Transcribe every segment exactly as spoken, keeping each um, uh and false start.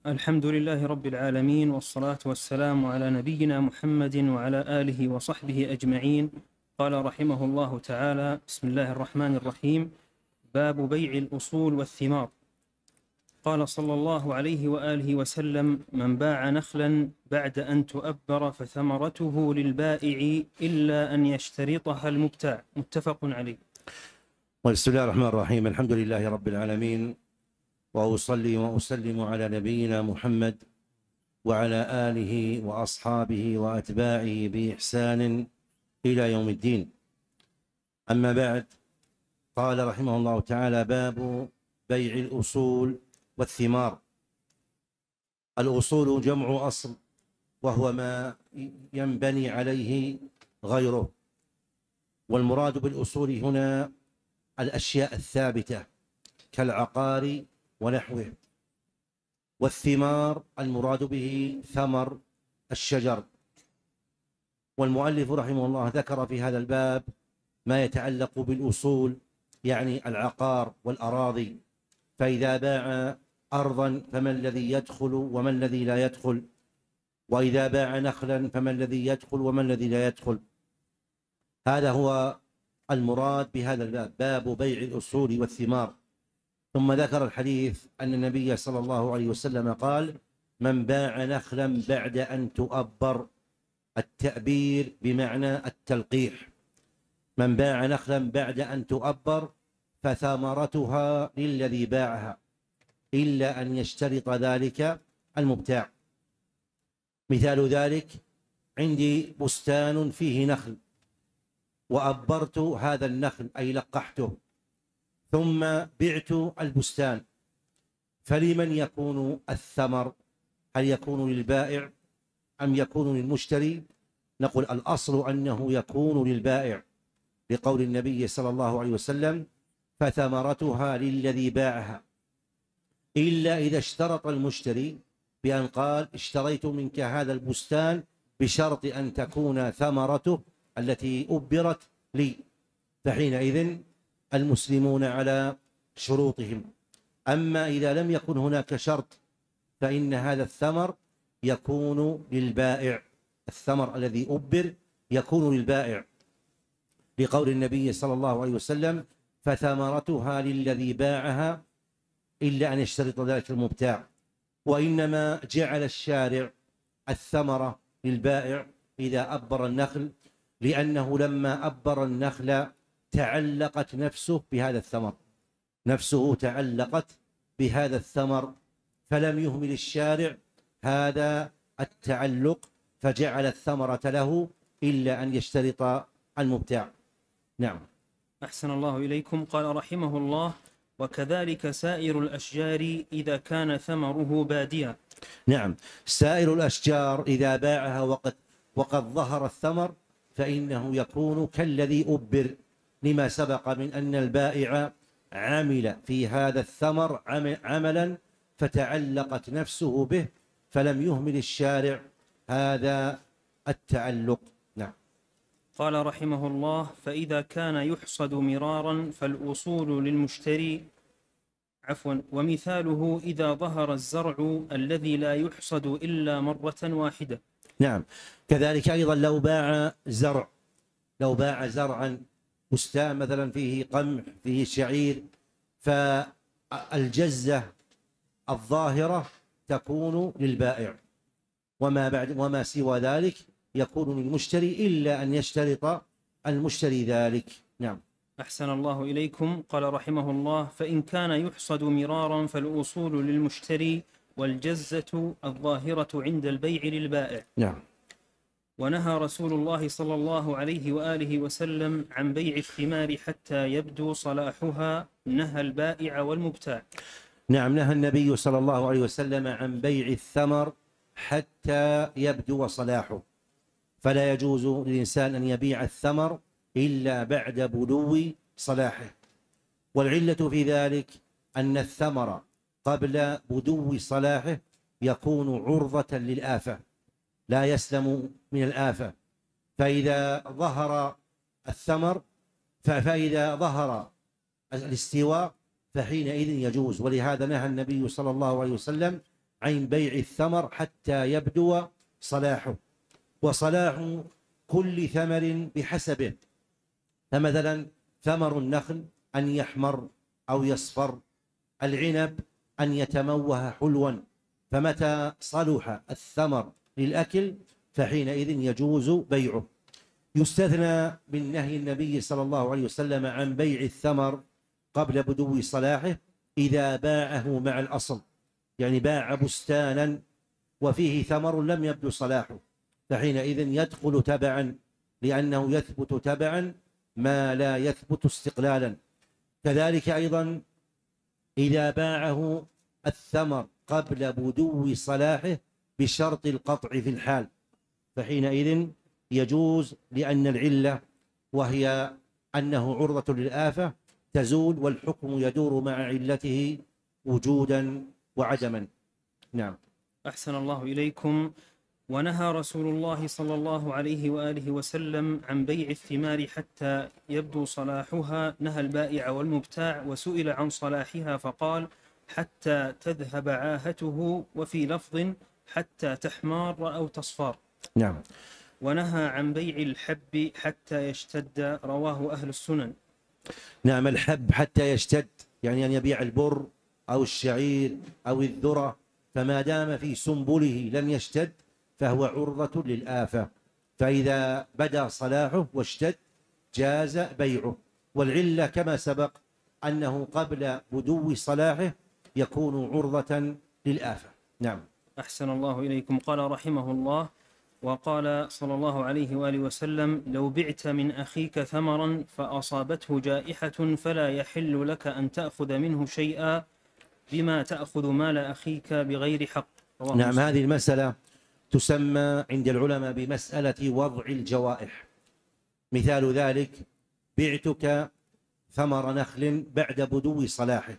الحمد لله رب العالمين، والصلاة والسلام على نبينا محمد وعلى آله وصحبه أجمعين. قال رحمه الله تعالى: بسم الله الرحمن الرحيم. باب بيع الأصول والثمار. قال صلى الله عليه وآله وسلم: من باع نخلا بعد أن تؤبر فثمرته للبائع إلا أن يشترطها المبتاع. متفق عليه. بسم الله الرحمن الرحيم. الحمد لله رب العالمين، وأصلي وأسلم على نبينا محمد وعلى آله وأصحابه وأتباعه بإحسان إلى يوم الدين. أما بعد، قال رحمه الله تعالى: باب بيع الأصول والثمار. الأصول جمع أصل، وهو ما ينبني عليه غيره، والمراد بالأصول هنا الأشياء الثابتة كالعقار ونحوه. والثمار المراد به ثمر الشجر. والمؤلف رحمه الله ذكر في هذا الباب ما يتعلق بالأصول، يعني العقار والأراضي. فإذا باع أرضا فما الذي يدخل وما الذي لا يدخل، وإذا باع نخلا فما الذي يدخل وما الذي لا يدخل. هذا هو المراد بهذا الباب، باب بيع الأصول والثمار. ثم ذكر الحديث أن النبي صلى الله عليه وسلم قال: من باع نخلا بعد أن تؤبر. التأبير بمعنى التلقيح. من باع نخلا بعد أن تؤبر فثمرتها للذي باعها إلا أن يشترط ذلك المبتاع. مثال ذلك: عندي بستان فيه نخل، وأبرت هذا النخل أي لقحته، ثم بعت البستان، فلمن يكون الثمر؟ هل يكون للبائع أم يكون للمشتري؟ نقول الأصل أنه يكون للبائع، لقول النبي صلى الله عليه وسلم: فثمرتها للذي باعها، إلا إذا اشترط المشتري بأن قال: اشتريت منك هذا البستان بشرط أن تكون ثمرته التي أبرت لي، فحينئذ المسلمون على شروطهم. أما إذا لم يكن هناك شرط فإن هذا الثمر يكون للبائع، الثمر الذي أبر يكون للبائع، لقول النبي صلى الله عليه وسلم: فثمرتها للذي باعها إلا أن يشترط ذلك المبتاع. وإنما جعل الشارع الثمرة للبائع إذا أبر النخل، لأنه لما أبر النخل تعلقت نفسه بهذا الثمر، نفسه تعلقت بهذا الثمر، فلم يهمل الشارع هذا التعلق، فجعل الثمرة له إلا أن يشترط المبتاع. نعم. أحسن الله إليكم. قال رحمه الله: وكذلك سائر الأشجار إذا كان ثمره باديا. نعم، سائر الأشجار إذا باعها وقد, وقد ظهر الثمر فإنه يكون كالذي أبر، لما سبق من أن البائع عمل في هذا الثمر عملا فتعلقت نفسه به، فلم يهمل الشارع هذا التعلق. نعم. قال رحمه الله: فإذا كان يحصد مرارا فالأصول للمشتري. عفوا ومثاله إذا ظهر الزرع الذي لا يحصد إلا مرة واحدة. نعم، كذلك أيضا لو باع زرع، لو باع زرعا، بستان مثلا فيه قمح فيه شعير، فالجزة الظاهرة تكون للبائع، وما بعد وما سوى ذلك يكون للمشتري إلا أن يشترط المشتري ذلك. نعم. أحسن الله إليكم. قال رحمه الله: فإن كان يحصد مرارا فالأصول للمشتري والجزة الظاهرة عند البيع للبائع. نعم. ونهى رسول الله صلى الله عليه وآله وسلم عن بيع الثمار حتى يبدو صلاحها، نهى البائع والمبتاع. نعم، نهى النبي صلى الله عليه وسلم عن بيع الثمر حتى يبدو صلاحه، فلا يجوز للإنسان أن يبيع الثمر إلا بعد بدو صلاحه. والعلة في ذلك أن الثمر قبل بدو صلاحه يكون عرضة للآفة، لا يسلم من الآفة. فإذا ظهر الثمر فإذا ظهر الاستواء فحينئذ يجوز. ولهذا نهى النبي صلى الله عليه وسلم عن بيع الثمر حتى يبدو صلاحه، وصلاح كل ثمر بحسبه. فمثلا ثمر النخل أن يحمر أو يصفر، العنب أن يتموه حلوا، فمتى صلح الثمر للأكل فحينئذ يجوز بيعه. يستثنى من نهي النبي صلى الله عليه وسلم عن بيع الثمر قبل بدو صلاحه إذا باعه مع الأصل، يعني باع بستانا وفيه ثمر لم يبدو صلاحه، فحينئذ يدخل تبعا، لأنه يثبت تبعا ما لا يثبت استقلالا. كذلك أيضا إذا باعه الثمر قبل بدو صلاحه بشرط القطع في الحال، فحينئذ يجوز، لأن العلة وهي أنه عرضة للآفة تزول، والحكم يدور مع علته وجودا وعدما. نعم. أحسن الله إليكم. ونهى رسول الله صلى الله عليه وآله وسلم عن بيع الثمار حتى يبدو صلاحها، نهى البائع والمبتاع، وسئل عن صلاحها فقال حتى تذهب عاهته، وفي لفظ حتى تحمار أو تصفار. نعم. ونهى عن بيع الحب حتى يشتد، رواه أهل السنن. نعم، الحب حتى يشتد، يعني أن يبيع البر أو الشعير أو الذرة، فما دام في سنبله لم يشتد فهو عرضة للآفة، فإذا بدا صلاحه واشتد جاز بيعه. والعلة كما سبق أنه قبل بدو صلاحه يكون عرضة للآفة. نعم. أحسن الله إليكم. قال رحمه الله: وقال صلى الله عليه وآله وسلم: لو بعت من أخيك ثمرا فأصابته جائحة فلا يحل لك أن تأخذ منه شيئا بما تأخذ مال أخيك بغير حق. نعم. مسلم. هذه المسألة تسمى عند العلماء بمسألة وضع الجوائح. مثال ذلك: بعتك ثمر نخل بعد بدو صلاحه،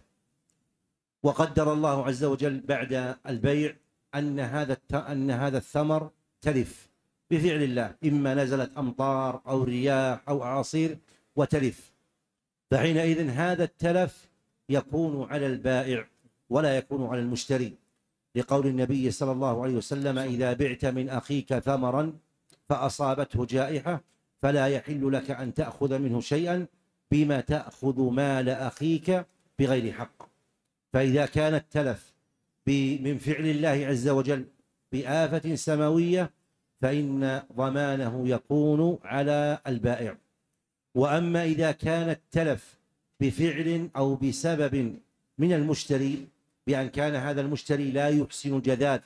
وقدر الله عز وجل بعد البيع أن هذا أن هذا الثمر تلف بفعل الله، إما نزلت أمطار أو رياح أو أعاصير وتلف، فحينئذ هذا التلف يكون على البائع ولا يكون على المشتري، لقول النبي صلى الله عليه وسلم: إذا بعت من أخيك ثمرا فأصابته جائحة فلا يحل لك أن تأخذ منه شيئا بما تأخذ مال أخيك بغير حق. فإذا كان التلف من فعل الله عز وجل بآفة سماوية فإن ضمانه يكون على البائع. وأما إذا كان التلف بفعل أو بسبب من المشتري، بأن كان هذا المشتري لا يحسن الجذاذ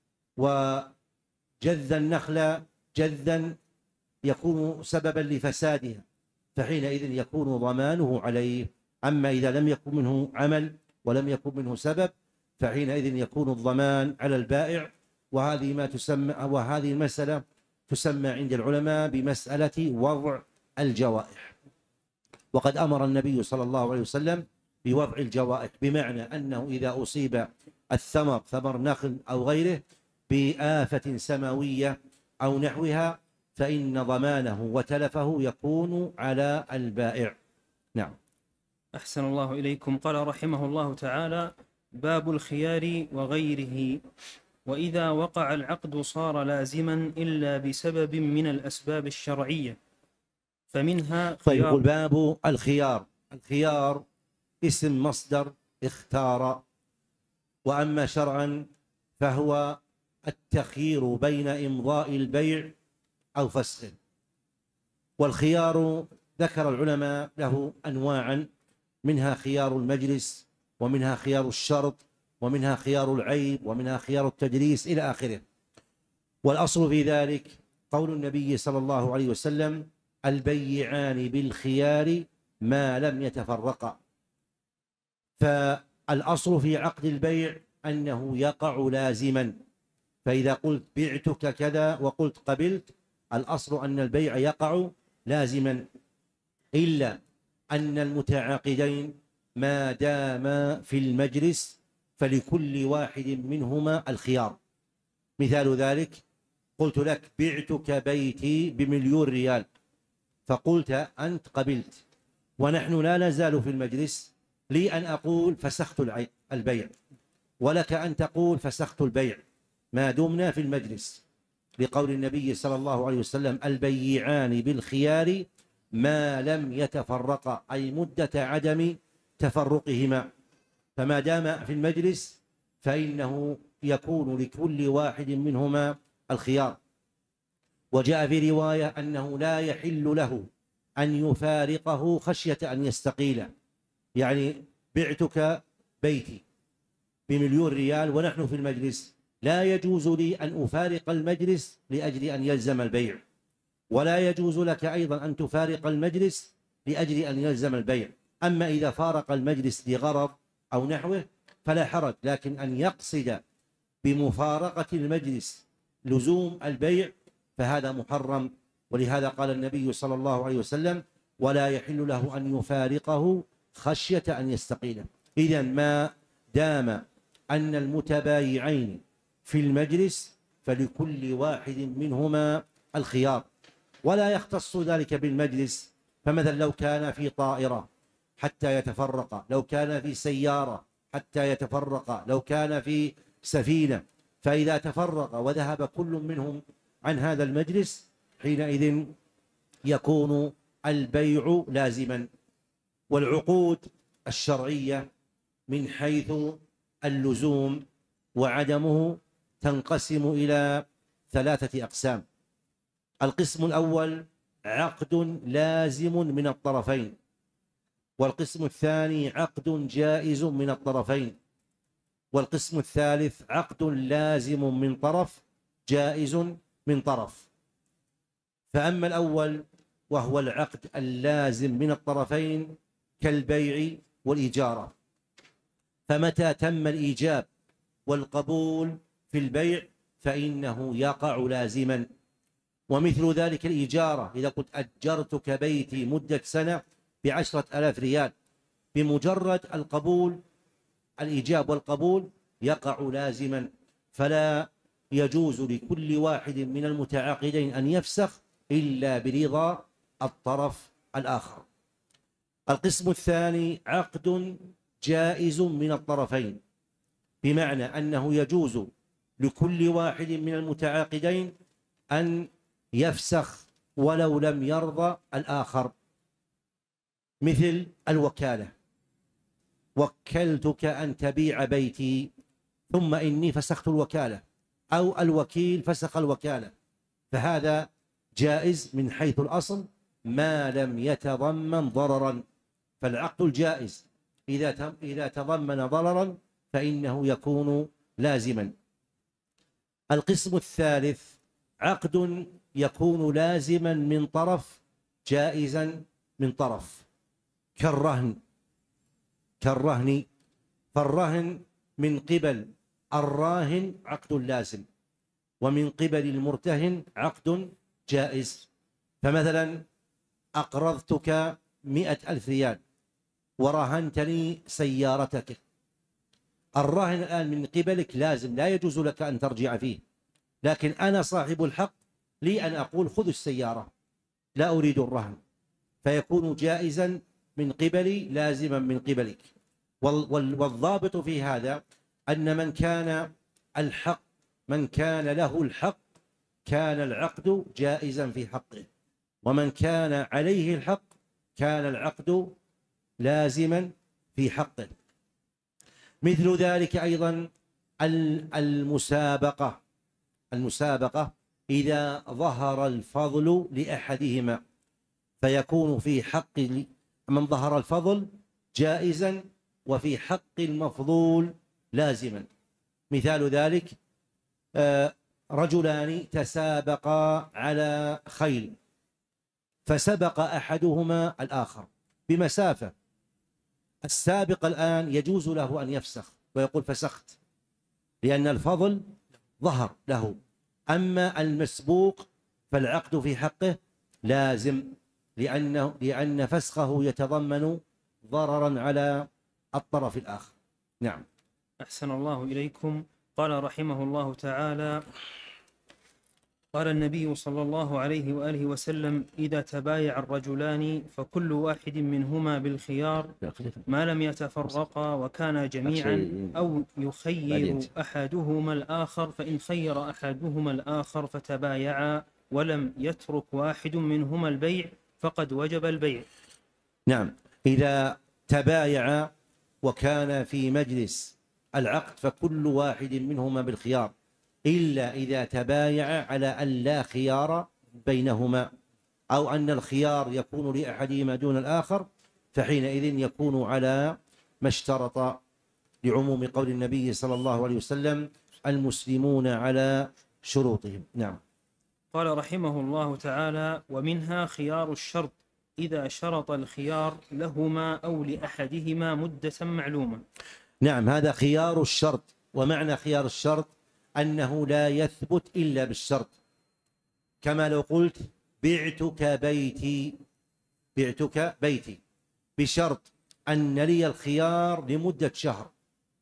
وجذ النخل جذا يكون سببا لفسادها، فحينئذ يكون ضمانه عليه. أما إذا لم يكن منه عمل ولم يكن منه سبب فحينئذ يكون الضمان على البائع. وهذه ما تسمى وهذه المسألة تسمى عند العلماء بمسألة وضع الجوائح. وقد أمر النبي صلى الله عليه وسلم بوضع الجوائح، بمعنى أنه إذا أصيب الثمر ثمر نخل أو غيره بآفة سماوية أو نحوها فإن ضمانه وتلفه يكون على البائع. نعم. أحسن الله إليكم. قال رحمه الله تعالى: باب الخيار وغيره. وإذا وقع العقد صار لازما إلا بسبب من الأسباب الشرعية، فمنها طيب. يقول باب الخيار. الخيار اسم مصدر اختار، وأما شرعا فهو التخيير بين إمضاء البيع أو فسخه. والخيار ذكر العلماء له أنواعا، منها خيار المجلس، ومنها خيار الشرط، ومنها خيار العيب، ومنها خيار التدريس إلى آخره. والأصل في ذلك قول النبي صلى الله عليه وسلم: البيعان بالخيار ما لم يتفرقا. فالأصل في عقد البيع أنه يقع لازما، فإذا قلت بعتك كذا وقلت قبلت، الأصل أن البيع يقع لازما، إلا أن المتعاقدين ما داما في المجلس فلكل واحد منهما الخيار. مثال ذلك: قلت لك بعتك بيتي بمليون ريال، فقلت أنت قبلت، ونحن لا نزال في المجلس، لي أن أقول فسخت البيع، ولك أن تقول فسخت البيع ما دمنا في المجلس، لقول النبي صلى الله عليه وسلم: البيعان بالخيار ما لم يتفرقا، أي مدة عدم تفرقهما. فما دام في المجلس فإنه يكون لكل واحد منهما الخيار. وجاء في رواية أنه لا يحل له أن يفارقه خشية أن يستقيل، يعني بعتك بيتي بمليون ريال ونحن في المجلس، لا يجوز لي أن أفارق المجلس لأجل أن يلزم البيع، ولا يجوز لك أيضا أن تفارق المجلس لأجل أن يلزم البيع. أما إذا فارق المجلس لغرض أو نحوه فلا حرج، لكن أن يقصد بمفارقة المجلس لزوم البيع فهذا محرم. ولهذا قال النبي صلى الله عليه وسلم: ولا يحل له أن يفارقه خشية أن يستقيله. إذن ما دام أن المتبايعين في المجلس فلكل واحد منهما الخيار، ولا يختص ذلك بالمجلس. فمثلا لو كان في طائرة حتى يتفرق، لو كان في سيارة حتى يتفرق، لو كان في سفينة، فإذا تفرق وذهب كل منهم عن هذا المجلس حينئذ يكون البيع لازما. والعقود الشرعية من حيث اللزوم وعدمه تنقسم إلى ثلاثة أقسام. القسم الأول عقد لازم من الطرفين، والقسم الثاني عقد جائز من الطرفين، والقسم الثالث عقد لازم من طرف جائز من طرف. فأما الأول وهو العقد اللازم من الطرفين كالبيع والإجارة، فمتى تم الإيجاب والقبول في البيع فإنه يقع لازما. ومثل ذلك الإجارة، إذا قلت أجرتك بيتي مدة سنة بعشرة آلاف ريال، بمجرد القبول الإيجاب والقبول يقع لازما، فلا يجوز لكل واحد من المتعاقدين أن يفسخ إلا برضا الطرف الآخر. القسم الثاني عقد جائز من الطرفين، بمعنى أنه يجوز لكل واحد من المتعاقدين أن يفسخ ولو لم يرضى الآخر، مثل الوكالة: وكلتك أن تبيع بيتي ثم إني فسخت الوكالة، أو الوكيل فسخ الوكالة، فهذا جائز من حيث الأصل ما لم يتضمن ضررا. فالعقد الجائز إذا إذا تضمن ضررا فإنه يكون لازما. القسم الثالث عقد يكون لازما من طرف جائزا من طرف، كالرهن كالرهن فالرهن من قبل الراهن عقد لازم، ومن قبل المرتهن عقد جائز. فمثلا أقرضتك مئة ألف ريال ورهنتني سيارتك، الرهن الآن من قبلك لازم، لا يجوز لك أن ترجع فيه، لكن أنا صاحب الحق لي أن أقول خذ السيارة، لا أريد الرهن، فيكون جائزا من قبلي لازما من قبلك. والضابط في هذا أن من كان الحق من كان له الحق كان العقد جائزا في حقه، ومن كان عليه الحق كان العقد لازما في حقه. مثل ذلك أيضا المسابقة المسابقة إذا ظهر الفضل لأحدهما فيكون في حق من ظهر الفضل جائزا وفي حق المفضول لازما. مثال ذلك رجلان تسابقا على خيل فسبق أحدهما الآخر بمسافة، السابق الآن يجوز له أن يفسخ ويقول فسخت لأن الفضل ظهر له، أما المسبوق فالعقد في حقه لازم لأنه لأن فسخه يتضمن ضررا على الطرف الآخر. نعم. أحسن الله إليكم. قال رحمه الله تعالى: قال النبي صلى الله عليه وآله وسلم: إذا تبايع الرجلان فكل واحد منهما بالخيار ما لم يتفرقا وكانا جميعا، أو يخير أحدهما الآخر، فإن خير أحدهما الآخر فتبايعا ولم يترك واحد منهما البيع فقد وجب البيع. نعم، إذا تبايع وكان في مجلس العقد فكل واحد منهما بالخيار، إلا إذا تبايع على أن لا خيار بينهما، أو أن الخيار يكون لأحدهما دون الآخر، فحينئذ يكون على ما اشترط، لعموم قول النبي صلى الله عليه وسلم: المسلمون على شروطهم. نعم. قال رحمه الله تعالى: ومنها خيار الشرط إذا شرط الخيار لهما أو لأحدهما مدة معلومة. نعم، هذا خيار الشرط. ومعنى خيار الشرط أنه لا يثبت إلا بالشرط، كما لو قلت: بعتك بيتي، بعتك بيتي، بشرط أن لي الخيار لمدة شهر.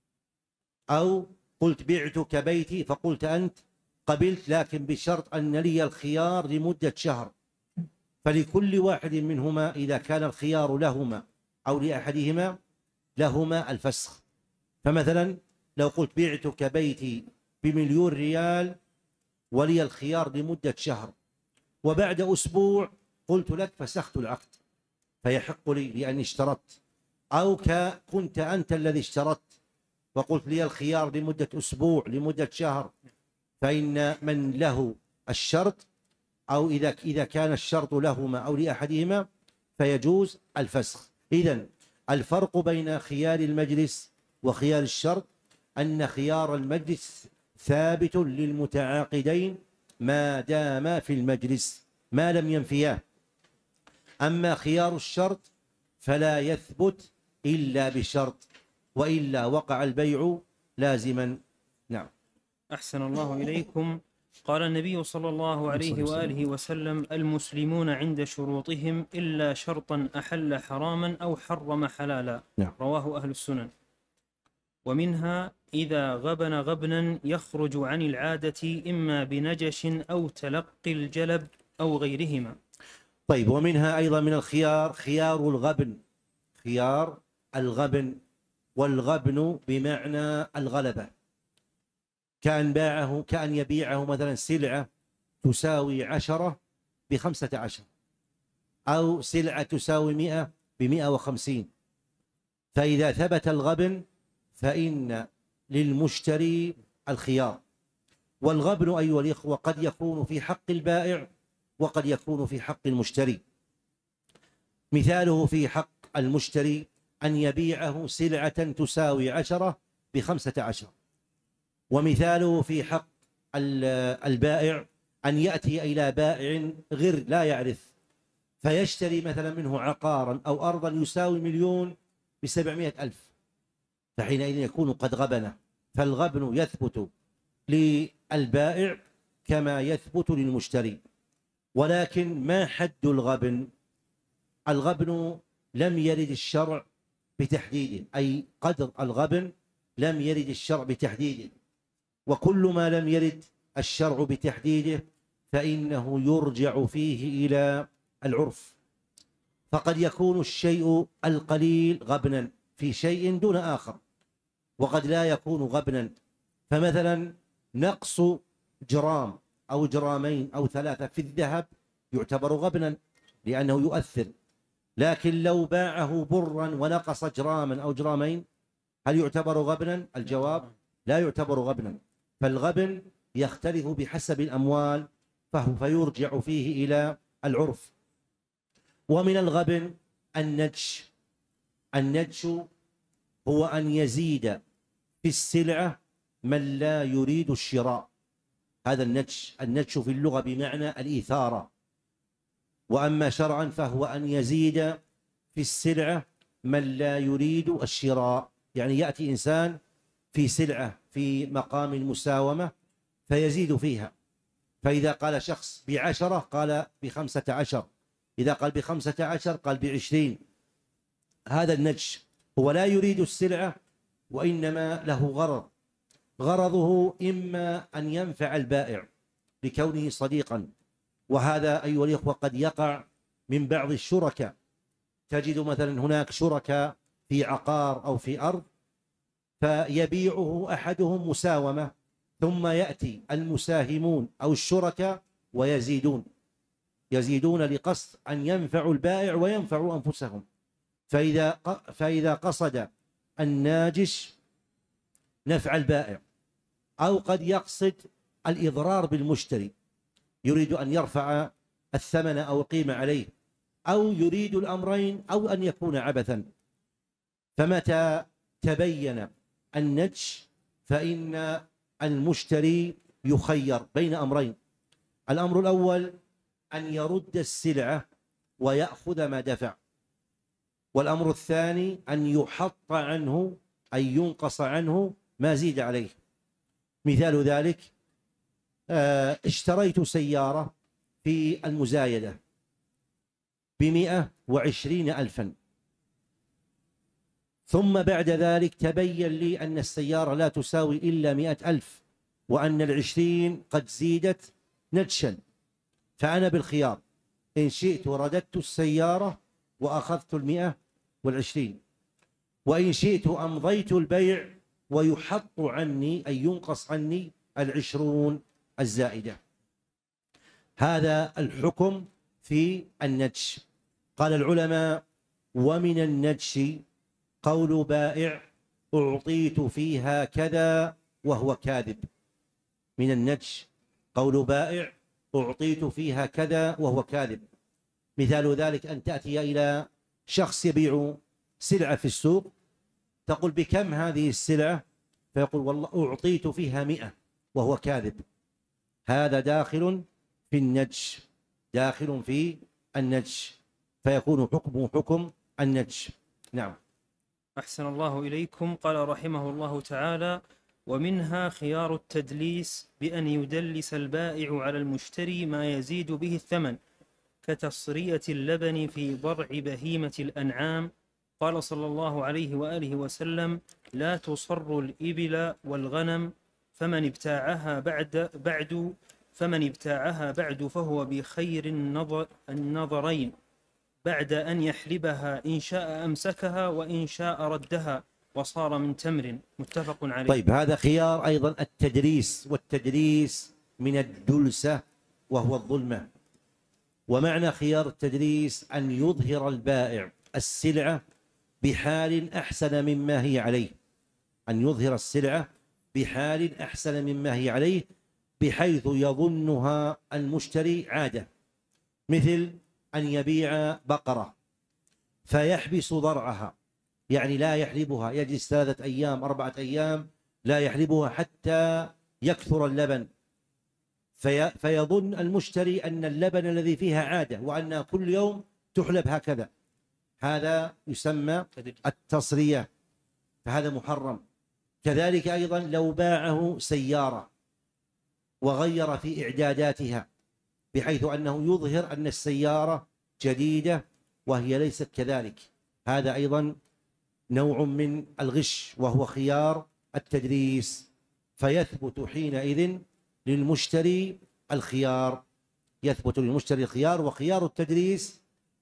أو قلت: بعتك بيتي، فقلت أنت قبلت، لكن بشرط أن لي الخيار لمدة شهر. فلكل واحد منهما إذا كان الخيار لهما أو لأحدهما لهما الفسخ. فمثلا لو قلت: بعتك بيتي بمليون ريال ولي الخيار لمدة شهر، وبعد أسبوع قلت لك فسخت العقد فيحق لي لأني اشترطت. أو كنت أنت الذي اشترطت وقلت لي الخيار لمدة أسبوع لمدة شهر، فإن من له الشرط، أو إذا إذا كان الشرط لهما أو لأحدهما، فيجوز الفسخ. إذن الفرق بين خيار المجلس وخيار الشرط أن خيار المجلس ثابت للمتعاقدين ما دام في المجلس ما لم ينفياه، أما خيار الشرط فلا يثبت إلا بشرط، وإلا وقع البيع لازما. نعم. أحسن الله إليكم. قال النبي صلى الله عليه وآله وسلم: المسلمون عند شروطهم إلا شرطا أحل حراما أو حرم حلالا. نعم. رواه أهل السنن. ومنها إذا غبن غبنا يخرج عن العادة إما بنجش أو تلقي الجلب أو غيرهما. طيب، ومنها أيضا من الخيار خيار الغبن، خيار الغبن، والغبن بمعنى الغلبة، كأن باعه كأن يبيعه مثلا سلعة تساوي عشرة بخمسة عشر، أو سلعة تساوي مئة بمئة وخمسين. فإذا ثبت الغبن فإن للمشتري الخيار. والغبن أيها الإخوة قد يكون في حق البائع وقد يكون في حق المشتري. مثاله في حق المشتري أن يبيعه سلعة تساوي عشرة بخمسة عشر، ومثاله في حق البائع أن يأتي إلى بائع غير لا يعرف فيشتري مثلا منه عقارا أو أرضا يساوي مليون بسبعمائة ألف، فحينئذ يكون قد غبن. فالغبن يثبت للبائع كما يثبت للمشتري. ولكن ما حد الغبن؟ الغبن لم يرد الشرع بتحديده، أي قدر الغبن لم يرد الشرع بتحديده، وكل ما لم يرد الشرع بتحديده فإنه يرجع فيه إلى العرف. فقد يكون الشيء القليل غبنا في شيء دون آخر، وقد لا يكون غبنا. فمثلا نقص جرام أو جرامين أو ثلاثة في الذهب يعتبر غبنا لأنه يؤثر، لكن لو باعه برا ونقص جراما أو جرامين هل يعتبر غبنا؟ الجواب: لا يعتبر غبنا. فالغبن يختلف بحسب الأموال، فهو فيرجع فيه إلى العرف. ومن الغبن النجش. النجش هو أن يزيد في السلعة من لا يريد الشراء، هذا النجش. النجش في اللغة بمعنى الإثارة، وأما شرعا فهو أن يزيد في السلعة من لا يريد الشراء، يعني يأتي إنسان في سلعة في مقام المساومة فيزيد فيها، فإذا قال شخص بعشرة قال بخمسة عشر، إذا قال بخمسة عشر قال بعشرين. هذا النجش هو لا يريد السلعة وإنما له غرض، غرضه إما أن ينفع البائع لكونه صديقا. وهذا أيها الإخوة قد يقع من بعض الشركاء، تجد مثلا هناك شركاء في عقار أو في أرض، فيبيعه أحدهم مساومة، ثم يأتي المساهمون أو الشركاء ويزيدون يزيدون لقصد أن ينفعوا البائع وينفعوا أنفسهم. فإذا فإذا قصد الناجش نفع البائع، أو قد يقصد الإضرار بالمشتري، يريد أن يرفع الثمن أو القيمة عليه، أو يريد الأمرين، أو أن يكون عبثا. فمتى تبين النجش فإن المشتري يخير بين أمرين: الأمر الأول أن يرد السلعة ويأخذ ما دفع، والأمر الثاني أن يحط عنه أي ينقص عنه ما زيد عليه. مثال ذلك: اشتريت سيارة في المزايدة بمئة وعشرين ألفا، ثم بعد ذلك تبين لي أن السيارة لا تساوي إلا مئة ألف، وأن العشرين قد زيدت نجشا. فأنا بالخيار، إن شئت رددت السيارة وأخذت المئة والعشرين، وإن شئت أمضيت البيع ويحط عني أي ينقص عني العشرون الزائدة. هذا الحكم في النجش. قال العلماء: ومن النجش قول بائع أعطيت فيها كذا وهو كاذب. من النجش قول بائع أعطيت فيها كذا وهو كاذب. مثال ذلك أن تأتي إلى شخص يبيع سلعة في السوق، تقول: بكم هذه السلعة؟ فيقول: والله أعطيت فيها مئة، وهو كاذب. هذا داخل في النجش، داخل في النجش، فيكون حكمه حكم النجش. نعم. أحسن الله إليكم. قال رحمه الله تعالى: ومنها خيار التدليس بأن يدلس البائع على المشتري ما يزيد به الثمن، كتصرية اللبن في ضرع بهيمة الأنعام. قال صلى الله عليه وآله وسلم: لا تصر الإبل والغنم، فمن ابتاعها بعد بعد فمن ابتاعها بعد فهو بخير النظر النظرين، بعد أن يحلبها إن شاء أمسكها وإن شاء ردها، وصار من تمر. متفق عليه. طيب، هذا خيار أيضا التدريس، والتدريس من الدلسة وهو الظلمة. ومعنى خيار التدريس أن يظهر البائع السلعة بحال أحسن مما هي عليه، أن يظهر السلعة بحال أحسن مما هي عليه، بحيث يظنها المشتري عادة. مثل أن يبيع بقرة فيحبس ضرعها، يعني لا يحلبها، يجلس ثلاثة أيام أربعة أيام لا يحلبها حتى يكثر اللبن، في فيظن المشتري أن اللبن الذي فيها عادة، وأن كل يوم تحلب هكذا. هذا يسمى التصرية، فهذا محرم. كذلك أيضا لو باعه سيارة وغير في إعداداتها، بحيث أنه يظهر أن السيارة جديدة وهي ليست كذلك، هذا أيضا نوع من الغش، وهو خيار التدريس. فيثبت حينئذ للمشتري الخيار، يثبت للمشتري الخيار. وخيار التدريس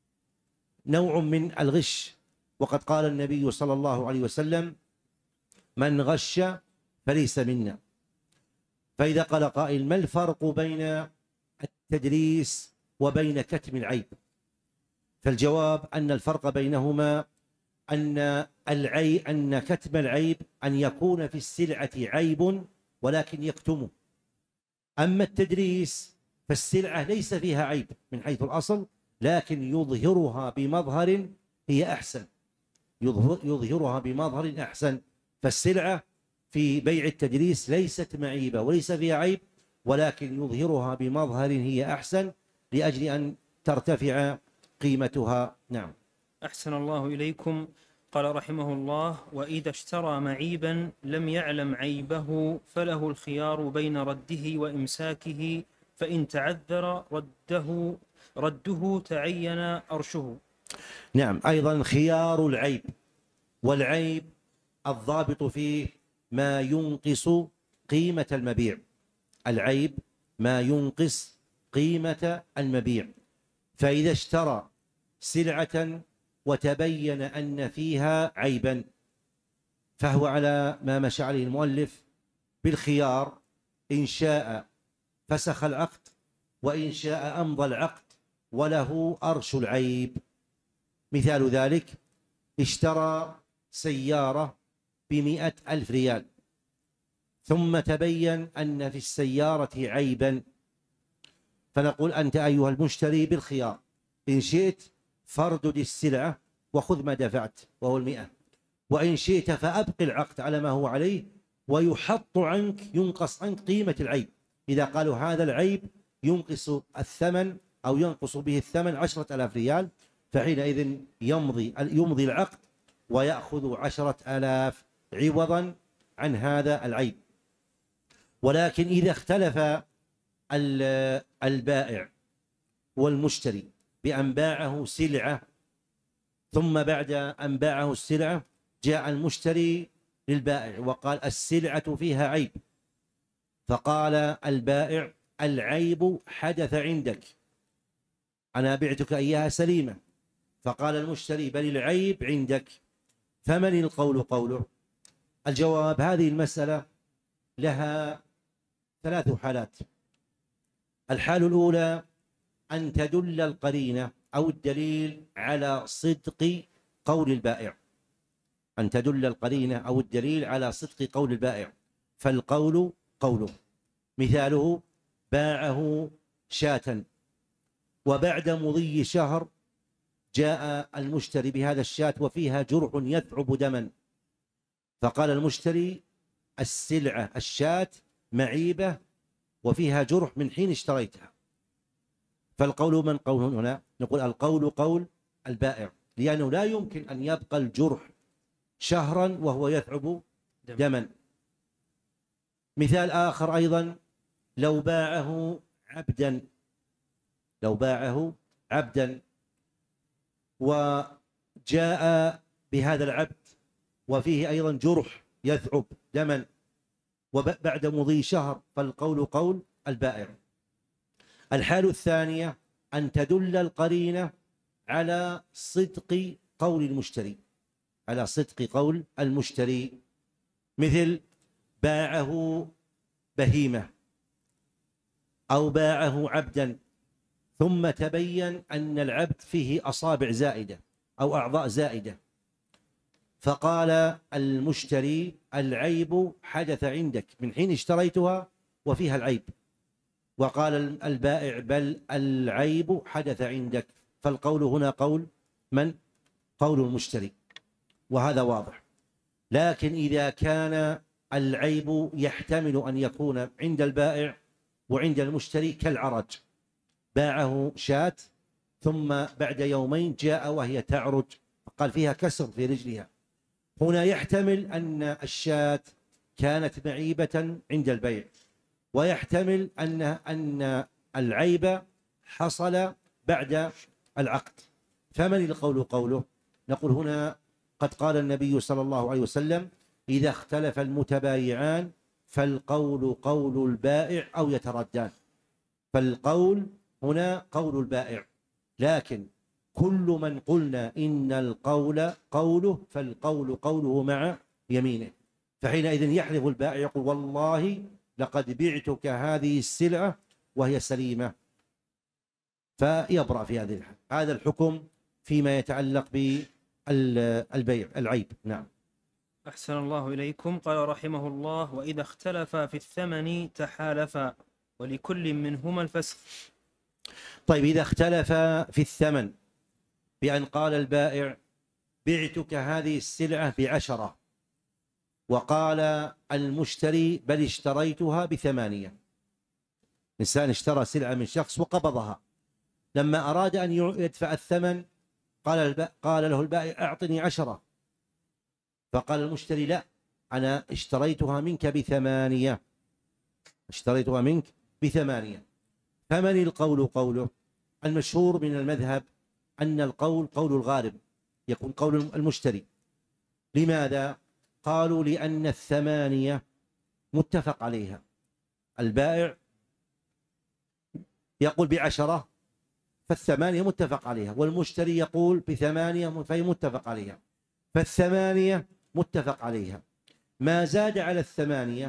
نوع من الغش، وقد قال النبي صلى الله عليه وسلم: من غش فليس منا. فإذا قال قائل: ما الفرق بين التدريس وبين كتم العيب؟ فالجواب أن الفرق بينهما أن العي أن كتم العيب أن يكون في السلعة عيب ولكن يكتمه. أما التدريس فالسلعة ليس فيها عيب من حيث الأصل، لكن يظهرها بمظهر هي أحسن، يظهرها بمظهر أحسن. فالسلعة في بيع التدريس ليست معيبة وليس فيها عيب، ولكن يظهرها بمظهر هي أحسن لأجل أن ترتفع قيمتها. نعم. أحسن الله إليكم. قال رحمه الله: وإذا اشترى معيبا لم يعلم عيبه فله الخيار بين رده وإمساكه، فإن تعذر رده رده تعين أرشه. نعم. أيضا خيار العيب، والعيب الضابط فيه ما ينقص قيمة المبيع. العيب ما ينقص قيمة المبيع. فإذا اشترى سلعة وتبين أن فيها عيبا فهو على ما مشى عليه المؤلف بالخيار، إن شاء فسخ العقد وإن شاء أمضى العقد وله أرش العيب. مثال ذلك: اشترى سيارة بمئة ألف ريال ثم تبين أن في السيارة عيبا، فنقول أنت أيها المشتري بالخيار، إن شئت فاردد السلعة وخذ ما دفعت وهو المئة، وإن شئت فأبقي العقد على ما هو عليه ويحط عنك ينقص عنك قيمة العيب. إذا قالوا هذا العيب ينقص الثمن أو ينقص به الثمن عشرة آلاف ريال، فحينئذ يمضي يمضي العقد ويأخذ عشرة آلاف عوضا عن هذا العيب. ولكن إذا اختلف البائع والمشتري بأن باعه سلعة ثم بعد أن باعه السلعة جاء المشتري للبائع وقال السلعة فيها عيب، فقال البائع العيب حدث عندك، أنا بعتك إياها سليمة، فقال المشتري بل العيب عندك، فمن القول قوله؟ الجواب: هذه المسألة لها ثلاث حالات. الحال الأولى أن تدل القرينة أو الدليل على صدق قول البائع، أن تدل القرينة أو الدليل على صدق قول البائع، فالقول قوله. مثاله: باعه شاة وبعد مضي شهر جاء المشتري بهذا الشاة وفيها جرح يثعب دما، فقال المشتري السلعة الشاة معيبة وفيها جرح من حين اشتريتها، فالقول من قول هنا؟ نقول القول قول البائع، لأنه لا يمكن أن يبقى الجرح شهرا وهو يثعب دما. مثال آخر أيضا: لو باعه عبدا لو باعه عبدا وجاء بهذا العبد وفيه أيضا جرح يثعب دما وبعد مضي شهر، فالقول قول البائع. الحال الثانية أن تدل القرينة على صدق قول المشتري على صدق قول المشتري مثل باعه بهيمة أو باعه عبدا ثم تبين أن العبد فيه أصابع زائدة أو أعضاء زائدة، فقال المشتري العيب حدث عندك من حين اشتريتها وفيها العيب، وقال البائع بل العيب حدث عندك، فالقول هنا قول من؟ قول المشتري، وهذا واضح. لكن إذا كان العيب يحتمل أن يكون عند البائع وعند المشتري كالعرج، باعه شاة ثم بعد يومين جاء وهي تعرج، قال فيها كسر في رجلها، هنا يحتمل أن الشاة كانت معيبة عند البيع، ويحتمل أن أن العيب حصل بعد العقد، فمن القول قوله؟ نقول هنا قد قال النبي صلى الله عليه وسلم إذا اختلف المتبايعان فالقول قول البائع أو يتردان، فالقول هنا قول البائع، لكن كل من قلنا إن القول قوله فالقول قوله مع يمينه، فحينئذ يحلف البائع يقول والله لقد بعتك هذه السلعة وهي سليمة، فيبرأ في هذه الحال. هذا الحكم فيما يتعلق بالبيع العيب. نعم. أحسن الله إليكم. قال رحمه الله: وإذا اختلف في الثمن تحالفا ولكل منهما الفسخ. طيب، إذا اختلف في الثمن بأن قال البائع بعتك هذه السلعة بعشرة وقال المشتري بل اشتريتها بثمانية، إنسان اشترى سلعة من شخص وقبضها، لما أراد أن يدفع الثمن قال قال له البائع أعطني عشرة، فقال المشتري لا أنا اشتريتها منك بثمانية اشتريتها منك بثمانية فمن القول قوله؟ المشهور من المذهب أن القول قول الغالب، يكون قول المشتري. لماذا؟ قالوا لأن الثمانية متفق عليها، البائع يقول بعشرة فالثمانية متفق عليها، والمشتري يقول بثمانية فهي متفق عليها، فالثمانية متفق عليها. ما زاد على الثمانية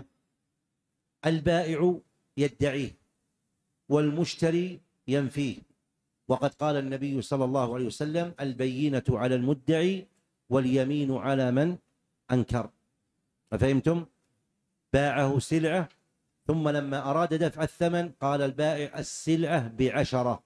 البائع يدعيه والمشتري ينفيه، وقد قال النبي صلى الله عليه وسلم: البينة على المدعي واليمين على من أنكر. ففهمتم؟ باعه سلعة ثم لما أراد دفع الثمن قال البائع: السلعة بعشرة،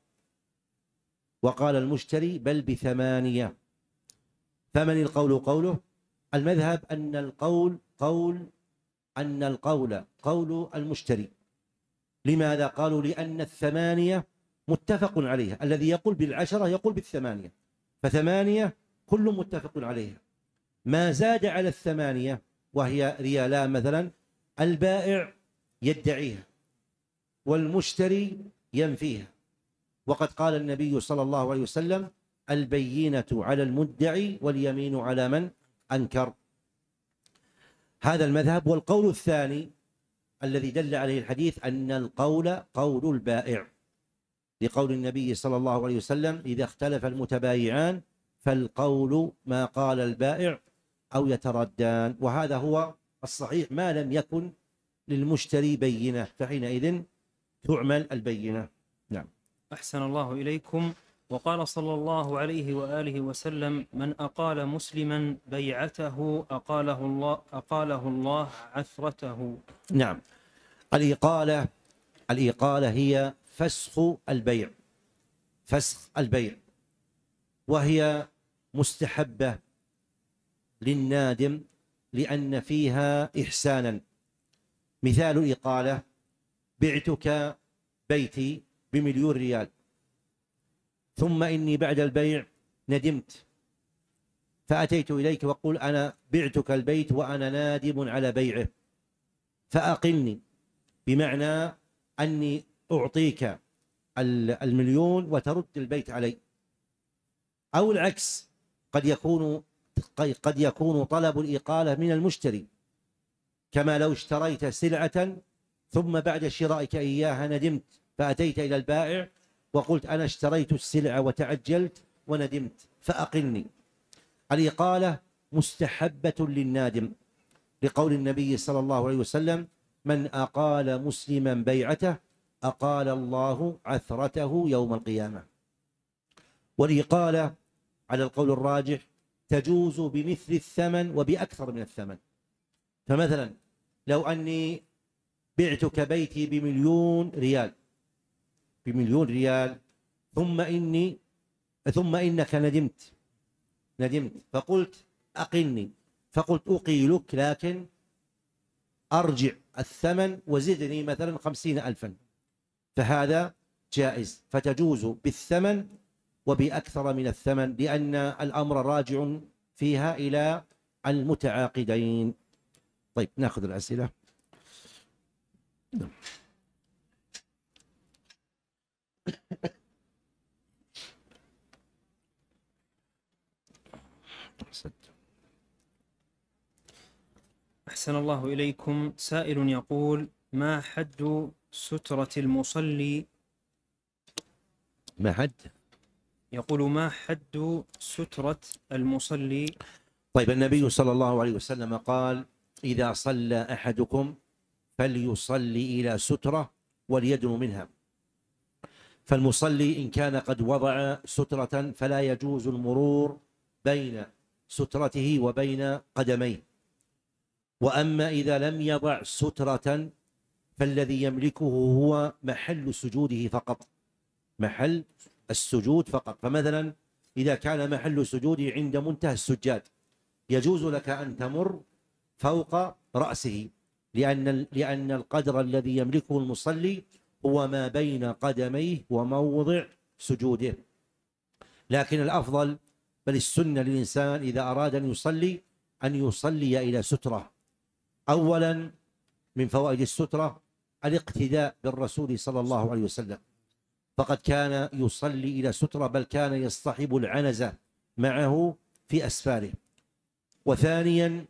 وقال المشتري: بل بثمانية. فمن القول قوله؟ المذهب أن القول قول أن القول قول المشتري. لماذا؟ قالوا: لأن الثمانية متفق عليها، الذي يقول بالعشرة يقول بالثمانية، فثمانية كل متفق عليها. ما زاد على الثمانية وهي ريالان مثلا البائع يدعيها والمشتري ينفيها، وقد قال النبي صلى الله عليه وسلم: البينة على المدعي واليمين على من أنكر. هذا المذهب. والقول الثاني الذي دل عليه الحديث أن القول قول البائع، لقول النبي صلى الله عليه وسلم: إذا اختلف المتبايعان فالقول ما قال البائع أو يتردان. وهذا هو الصحيح ما لم يكن للمشتري بينة، فحينئذ تعمل البينة. نعم. أحسن الله إليكم. وقال صلى الله عليه وآله وسلم: من أقال مسلما بيعته أقاله الله أقاله الله عثرته. نعم. الإقالة الإقالة هي فسخ البيع، فسخ البيع، وهي مستحبة للنادم لأن فيها إحسانا. مثال الإقالة: بعتك بيتي بمليون ريال، ثم إني بعد البيع ندمت فأتيت إليك وقل: أنا بعتك البيت وأنا نادم على بيعه فأقلني، بمعنى أني أعطيك المليون وترد البيت علي. أو العكس، قد يكون قد يكون طلب الإقالة من المشتري، كما لو اشتريت سلعة ثم بعد شرائك إياها ندمت فأتيت إلى البائع وقلت: أنا اشتريت السلعة وتعجلت وندمت فأقلني. الإقالة مستحبة للنادم، لقول النبي صلى الله عليه وسلم: من أقال مسلما بيعته أقال الله عثرته يوم القيامة. والإقالة على القول الراجح تجوز بمثل الثمن وبأكثر من الثمن. فمثلا لو أني بعتك بيتي بمليون ريال بمليون ريال ثم إني ثم إنك ندمت ندمت فقلت: أقلني، فقلت: أقيلك لكن أرجع الثمن وزدني مثلا خمسين ألفا، فهذا جائز، فتجوز بالثمن وبأكثر من الثمن، لأن الأمر راجع فيها إلى المتعاقدين. طيب، نأخذ الأسئلة. أحسن الله إليكم. سائل يقول: ما حد سترة المصلي؟ ما حد؟ يقول: ما حد سترة المصلي؟ طيب، النبي صلى الله عليه وسلم قال: إذا صلى أحدكم فليصلي إلى سترة وليدنو منها. فالمصلي إن كان قد وضع سترة فلا يجوز المرور بين سترته وبين قدميه. وأما إذا لم يضع سترة فالذي يملكه هو محل سجوده فقط، محل السجود فقط. فمثلا إذا كان محل سجوده عند منتهى السجاد يجوز لك أن تمر فوق رأسه، لأن لأن القدر الذي يملكه المصلي هو ما بين قدميه وموضع سجوده. لكن الأفضل بل السنة للإنسان إذا أراد أن يصلي أن يصلي إلى سترة. أولا من فوائد السترة الاقتداء بالرسول صلى الله عليه وسلم، فقد كان يصلي إلى سترة، بل كان يصطحب العنزة معه في أسفاره. وثانيا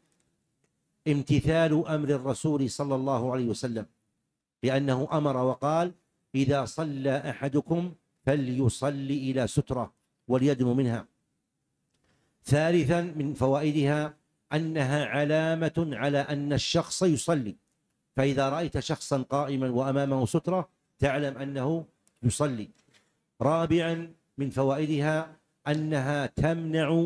امتثال أمر الرسول صلى الله عليه وسلم، لأنه أمر وقال: إذا صلى أحدكم فليصلي إلى سترة وليدن منها. ثالثا من فوائدها أنها علامة على أن الشخص يصلي، فإذا رأيت شخصا قائما وأمامه سترة تعلم أنه يصلي. رابعا من فوائدها أنها تمنع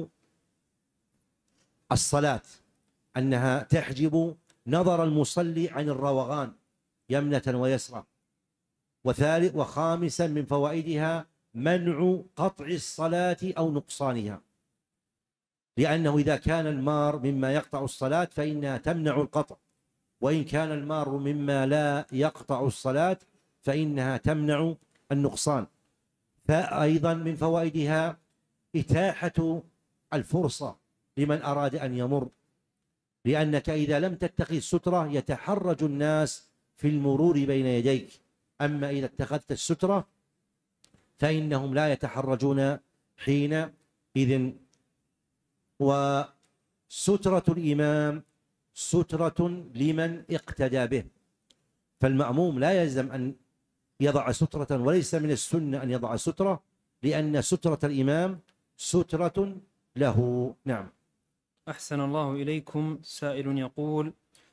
الصلاة، أنها تحجب نظر المصلي عن الروغان يمنة ويسرى. وثالث وخامسا من فوائدها منع قطع الصلاة أو نقصانها، لأنه إذا كان المار مما يقطع الصلاة فإنها تمنع القطع، وإن كان المار مما لا يقطع الصلاة فإنها تمنع النقصان. فأيضا من فوائدها إتاحة الفرصة لمن أراد أن يمر، لأنك إذا لم تتخذ سترة يتحرج الناس في المرور بين يديك، أما إذا اتخذت السترة فإنهم لا يتحرجون حينئذ. وسترة الإمام سترة لمن اقتدى به، فالمأموم لا يلزم أن يضع سترة، وليس من السنة أن يضع سترة، لأن سترة الإمام سترة له. نعم. أحسن الله إليكم. سائل يقول: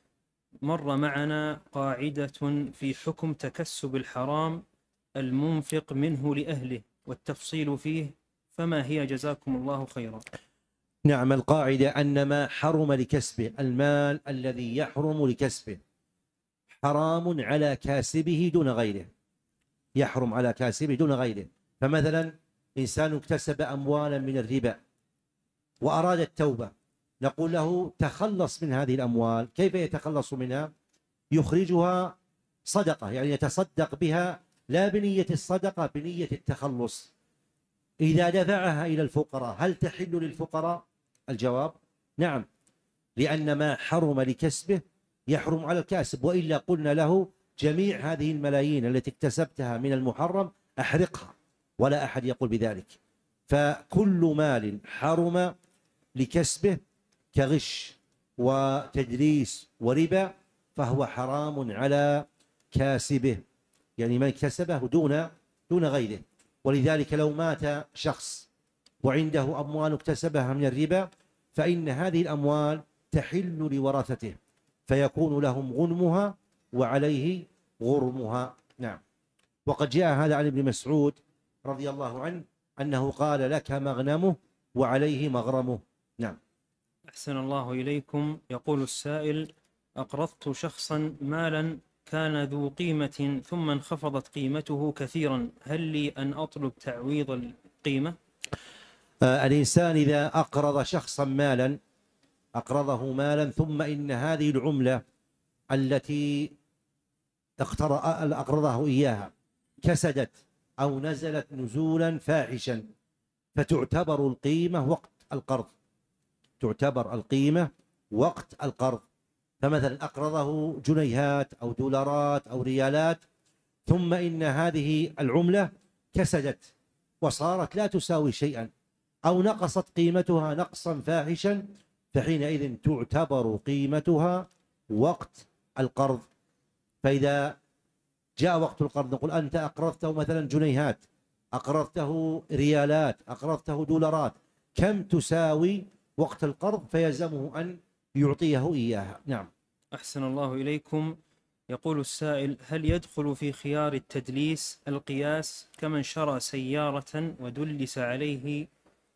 مر معنا قاعدة في حكم تكسب الحرام المنفق منه لأهله والتفصيل فيه، فما هي جزاكم الله خيرا؟ نعم، القاعدة أن ما حرم لكسبه، المال الذي يحرم لكسبه حرام على كاسبه دون غيره، يحرم على كاسبه دون غيره. فمثلا إنسان اكتسب أموالا من الربا وأراد التوبة، نقول له تخلص من هذه الأموال. كيف يتخلص منها؟ يخرجها صدقة، يعني يتصدق بها، لا بنية الصدقة، بنية التخلص. إذا دفعها إلى الفقراء هل تحل للفقراء؟ الجواب نعم، لأن ما حرم لكسبه يحرم على الكاسب، وإلا قلنا له جميع هذه الملايين التي اكتسبتها من المحرم أحرقها، ولا أحد يقول بذلك. فكل مال حرم لكسبه كغش وتدليس وربا فهو حرام على كاسبه، يعني من كسبه دون دون غيره. ولذلك لو مات شخص وعنده أموال اكتسبها من الربا فإن هذه الأموال تحل لورثته، فيكون لهم غنمها وعليه غرمها. نعم. وقد جاء هذا عن ابن مسعود رضي الله عنه أنه قال: لك مغنمه وعليه مغرمه. نعم. أحسن الله إليكم. يقول السائل: أقرضت شخصا مالا كان ذو قيمة ثم انخفضت قيمته كثيرا، هل لي أن أطلب تعويض القيمة؟ آه الإنسان إذا أقرض شخصا مالا، أقرضه مالا ثم إن هذه العملة التي أقرضه إياها كسدت أو نزلت نزولا فاحشا، فتعتبر القيمة وقت القرض، تعتبر القيمة وقت القرض. فمثلا أقرضه جنيهات أو دولارات أو ريالات، ثم إن هذه العملة كسدت وصارت لا تساوي شيئا أو نقصت قيمتها نقصا فاحشا، فحينئذ تعتبر قيمتها وقت القرض. فإذا جاء وقت القرض نقول: أنت أقرضته مثلا جنيهات، أقرضته ريالات، أقرضته دولارات، كم تساوي وقت القرض؟ فيلزمه أن يعطيه إياها. نعم. أحسن الله إليكم. يقول السائل: هل يدخل في خيار التدليس القياس كمن شرى سيارة ودلس عليه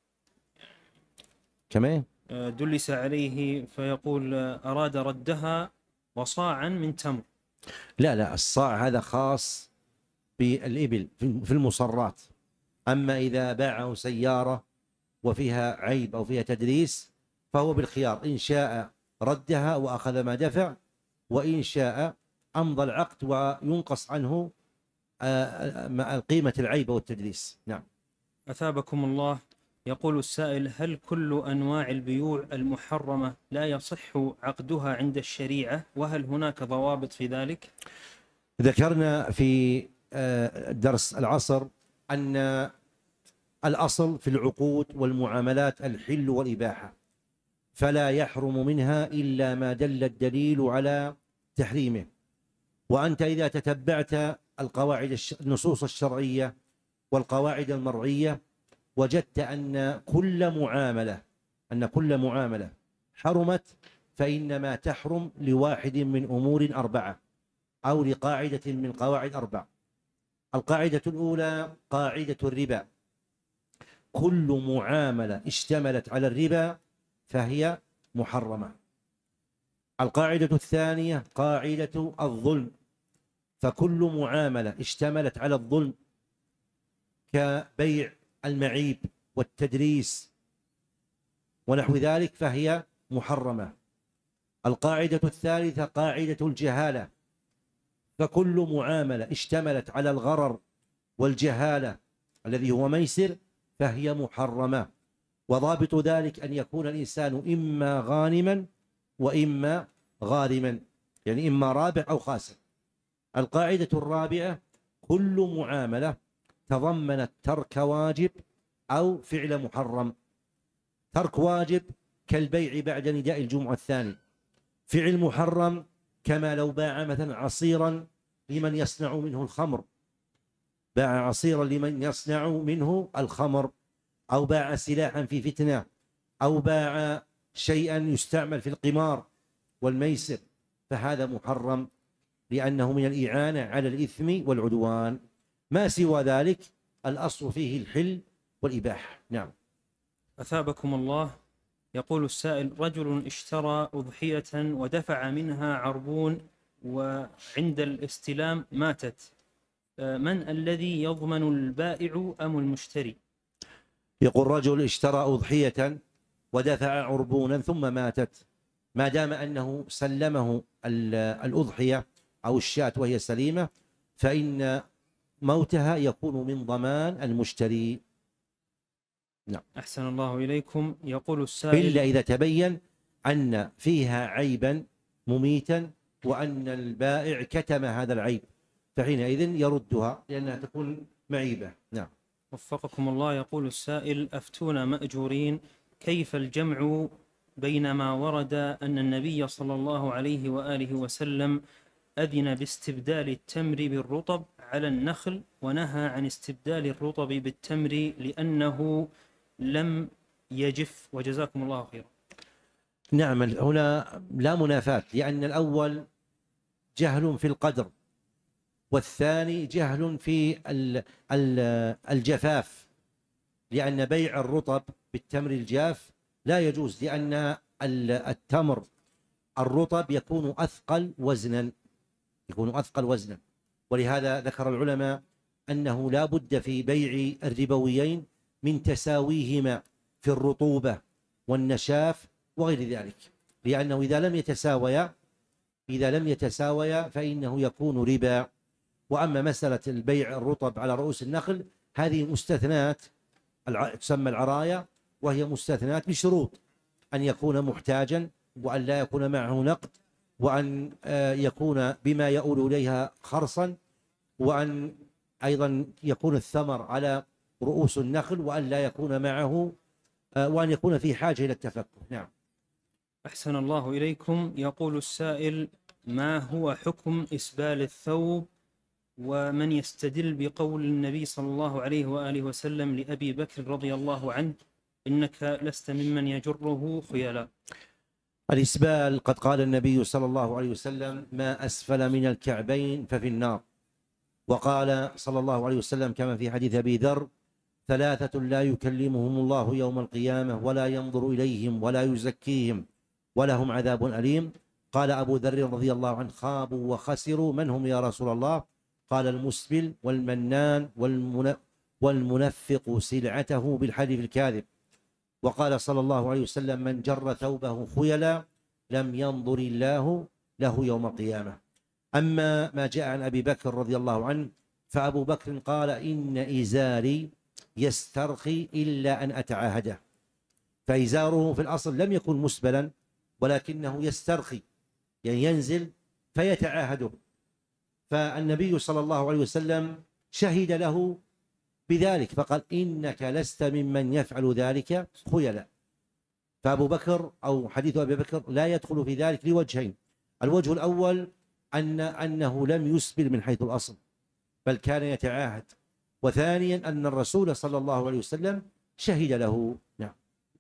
كمان دلس عليه فيقول أراد ردها وصاعا من تمر؟ لا لا، الصاع هذا خاص بالإبل في المصرات، أما إذا باعه سيارة وفيها عيب أو فيها تدليس فهو بالخيار، إن شاء ردها وأخذ ما دفع، وإن شاء أمضى العقد وينقص عنه قيمة العيب والتدليس. نعم. أثابكم الله. يقول السائل: هل كل أنواع البيوع المحرمة لا يصح عقدها عند الشريعة، وهل هناك ضوابط في ذلك؟ ذكرنا في درس العصر أن الأصل في العقود والمعاملات الحل والإباحة، فلا يحرم منها إلا ما دل الدليل على تحريمه. وأنت إذا تتبعت القواعد النصوص الشرعية والقواعد المرعية وجدت أن كل معاملة أن كل معاملة حرمت فإنما تحرم لواحد من أمور أربعة أو لقاعدة من قواعد أربع. القاعدة الأولى قاعدة الربا، كل معاملة اشتملت على الربا فهي محرمة. القاعدة الثانية قاعدة الظلم، فكل معاملة اشتملت على الظلم كبيع المعيب والتدريس ونحو ذلك فهي محرمة. القاعدة الثالثة قاعدة الجهالة، فكل معاملة اشتملت على الغرر والجهالة الذي هو ميسر فهي محرمة، وضابط ذلك أن يكون الإنسان إما غانما وإما غارما، يعني إما رابح أو خاسر. القاعدة الرابعة كل معاملة تضمنت ترك واجب أو فعل محرم. ترك واجب كالبيع بعد نداء الجمعة الثاني، فعل محرم كما لو باع مثلا عصيرا لمن يصنع منه الخمر، باع عصيرا لمن يصنع منه الخمر، أو باع سلاحا في فتنة، أو باع شيئا يستعمل في القمار والميسر، فهذا محرم لأنه من الإعانة على الإثم والعدوان. ما سوى ذلك الأصل فيه الحل والإباحة. نعم. أثابكم الله. يقول السائل: رجل اشترى أضحية ودفع منها عربون وعند الاستلام ماتت، من الذي يضمن، البائع أم المشتري؟ يقول رجل اشترى أضحية ودفع عربونا ثم ماتت، ما دام أنه سلمه الأضحية أو الشاة وهي سليمة فإن موتها يكون من ضمان المشتري. نعم. أحسن الله إليكم. يقول السائل: إلا إذا تبين أن فيها عيبا مميتا وأن البائع كتم هذا العيب فحينئذ يردها لأنها تكون معيبة. نعم. وفقكم الله. يقول السائل: أفتونا مأجورين، كيف الجمع بين ما ورد أن النبي صلى الله عليه وآله وسلم أذن باستبدال التمر بالرطب على النخل ونهى عن استبدال الرطب بالتمر لأنه لم يجف، وجزاكم الله خيرا؟ نعم، هنا لا منافاة، لأن الأول جهل في القدر والثاني جهل في الجفاف، لأن بيع الرطب بالتمر الجاف لا يجوز، لأن التمر الرطب يكون أثقل وزنا يكون أثقل وزنا ولهذا ذكر العلماء أنه لا بد في بيع الربويين من تساويهما في الرطوبة والنشاف وغير ذلك، لأنه إذا لم يتساويا إذا لم يتساويا فإنه يكون ربا. وأما مسألة البيع الرطب على رؤوس النخل هذه مستثنات تسمى العرايا، وهي مستثنات بشروط أن يكون محتاجا وأن لا يكون معه نقد وأن يكون بما يؤول إليها خرصا وأن أيضا يكون الثمر على رؤوس النخل وأن لا يكون معه وأن يكون في حاجة إلى التفكه. نعم. أحسن الله إليكم. يقول السائل: ما هو حكم إسبال الثوب ومن يستدل بقول النبي صلى الله عليه وآله وسلم لأبي بكر رضي الله عنه: إنك لست ممن يجره خيلاء؟ الإسبال قد قال النبي صلى الله عليه وسلم: ما أسفل من الكعبين ففي النار. وقال صلى الله عليه وسلم كما في حديث أبي ذر: ثلاثة لا يكلمهم الله يوم القيامة ولا ينظر إليهم ولا يزكيهم ولهم عذاب أليم. قال أبو ذر رضي الله عنه: خابوا وخسروا، من هم يا رسول الله؟ قال: المسبل والمنان والمنفق سلعته بالحلف الكاذب. وقال صلى الله عليه وسلم: من جر ثوبه خيلا لم ينظر الله له يوم القيامة. أما ما جاء عن أبي بكر رضي الله عنه فأبو بكر قال: إن إزاري يسترخي إلا أن أتعاهده، فإزاره في الأصل لم يكن مسبلا ولكنه يسترخي، يعني ينزل فيتعاهده، فالنبي صلى الله عليه وسلم شهد له بذلك فقال: إنك لست ممن يفعل ذلك خيلا. فأبو بكر أو حديث أبي بكر لا يدخل في ذلك لوجهين: الوجه الأول أن أنه لم يسبل من حيث الأصل بل كان يتعاهد، وثانيا أن الرسول صلى الله عليه وسلم شهد له. نعم.